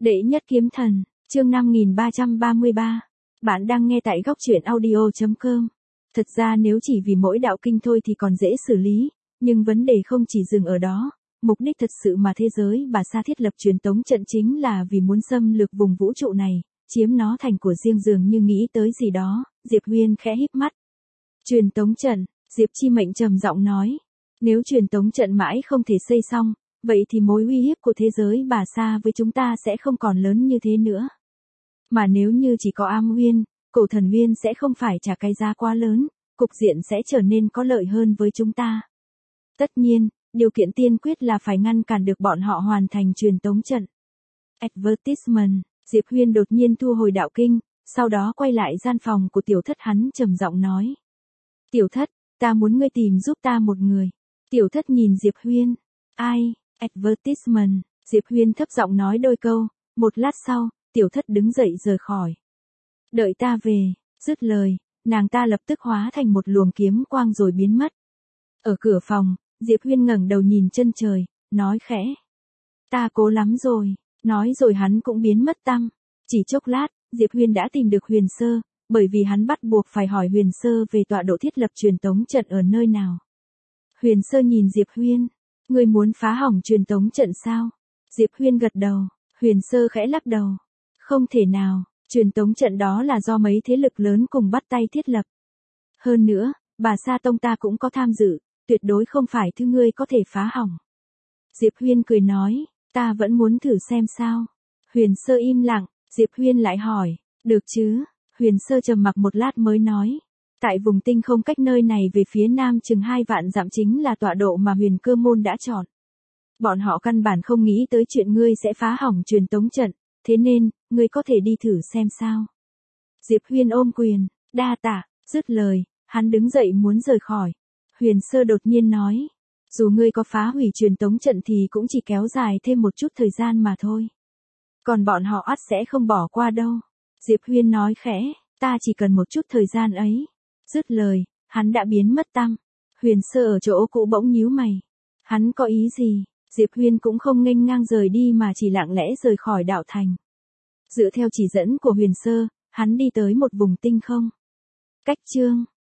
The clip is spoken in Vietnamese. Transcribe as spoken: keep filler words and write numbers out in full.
Đệ nhất kiếm thần, chương năm nghìn ba trăm ba mươi ba. Bạn đang nghe tại góc truyện audio chấm com. Thật ra nếu chỉ vì mỗi đạo kinh thôi thì còn dễ xử lý, nhưng vấn đề không chỉ dừng ở đó. Mục đích thật sự mà thế giới Bà Sa thiết lập truyền tống trận chính là vì muốn xâm lược vùng vũ trụ này, chiếm nó thành của riêng. Dường như nghĩ tới gì đó, Diệp Huyên khẽ híp mắt. Truyền tống trận, Diệp Chi Mệnh trầm giọng nói. Nếu truyền tống trận mãi không thể xây xong, vậy thì mối uy hiếp của thế giới Bà Sa với chúng ta sẽ không còn lớn như thế nữa. Mà nếu như chỉ có Am Nguyên, Cổ Thần Nguyên sẽ không phải trả cái giá quá lớn, cục diện sẽ trở nên có lợi hơn với chúng ta. Tất nhiên, điều kiện tiên quyết là phải ngăn cản được bọn họ hoàn thành truyền tống trận. Advertisement, Diệp Huyên đột nhiên thu hồi đạo kinh, sau đó quay lại gian phòng của Tiểu Thất, hắn trầm giọng nói. Tiểu Thất, ta muốn ngươi tìm giúp ta một người. Tiểu Thất nhìn Diệp Huyên. Ai? Advertisement, Diệp Huyên thấp giọng nói đôi câu, một lát sau, Tiểu Thất đứng dậy rời khỏi. Đợi ta về, dứt lời, nàng ta lập tức hóa thành một luồng kiếm quang rồi biến mất. Ở cửa phòng, Diệp Huyên ngẩng đầu nhìn chân trời, nói khẽ. Ta cố lắm rồi, nói rồi hắn cũng biến mất tăm. Chỉ chốc lát, Diệp Huyên đã tìm được Huyền Sơ, bởi vì hắn bắt buộc phải hỏi Huyền Sơ về tọa độ thiết lập truyền tống trận ở nơi nào. Huyền Sơ nhìn Diệp Huyên. Ngươi muốn phá hỏng truyền tống trận sao? Diệp Huyên gật đầu, Huyền Sơ khẽ lắc đầu. Không thể nào, truyền tống trận đó là do mấy thế lực lớn cùng bắt tay thiết lập. Hơn nữa, Bà Sa Tông ta cũng có tham dự, tuyệt đối không phải thứ ngươi có thể phá hỏng. Diệp Huyên cười nói, ta vẫn muốn thử xem sao. Huyền Sơ im lặng, Diệp Huyên lại hỏi, được chứ? Huyền Sơ trầm mặc một lát mới nói. Tại vùng tinh không cách nơi này về phía nam chừng hai vạn dặm chính là tọa độ mà Huyền Cơ Môn đã chọn. Bọn họ căn bản không nghĩ tới chuyện ngươi sẽ phá hỏng truyền tống trận, thế nên, ngươi có thể đi thử xem sao. Diệp Huyên ôm quyền, đa tạ, dứt lời, hắn đứng dậy muốn rời khỏi. Huyền Sơ đột nhiên nói, dù ngươi có phá hủy truyền tống trận thì cũng chỉ kéo dài thêm một chút thời gian mà thôi. Còn bọn họ ắt sẽ không bỏ qua đâu. Diệp Huyên nói khẽ, ta chỉ cần một chút thời gian ấy. Dứt lời, hắn đã biến mất tăm. Huyền Sơ ở chỗ cũ bỗng nhíu mày. Hắn có ý gì? Diệp Huyên cũng không nghênh ngang rời đi mà chỉ lặng lẽ rời khỏi đạo thành. Dựa theo chỉ dẫn của Huyền Sơ, hắn đi tới một vùng tinh không. Cách chương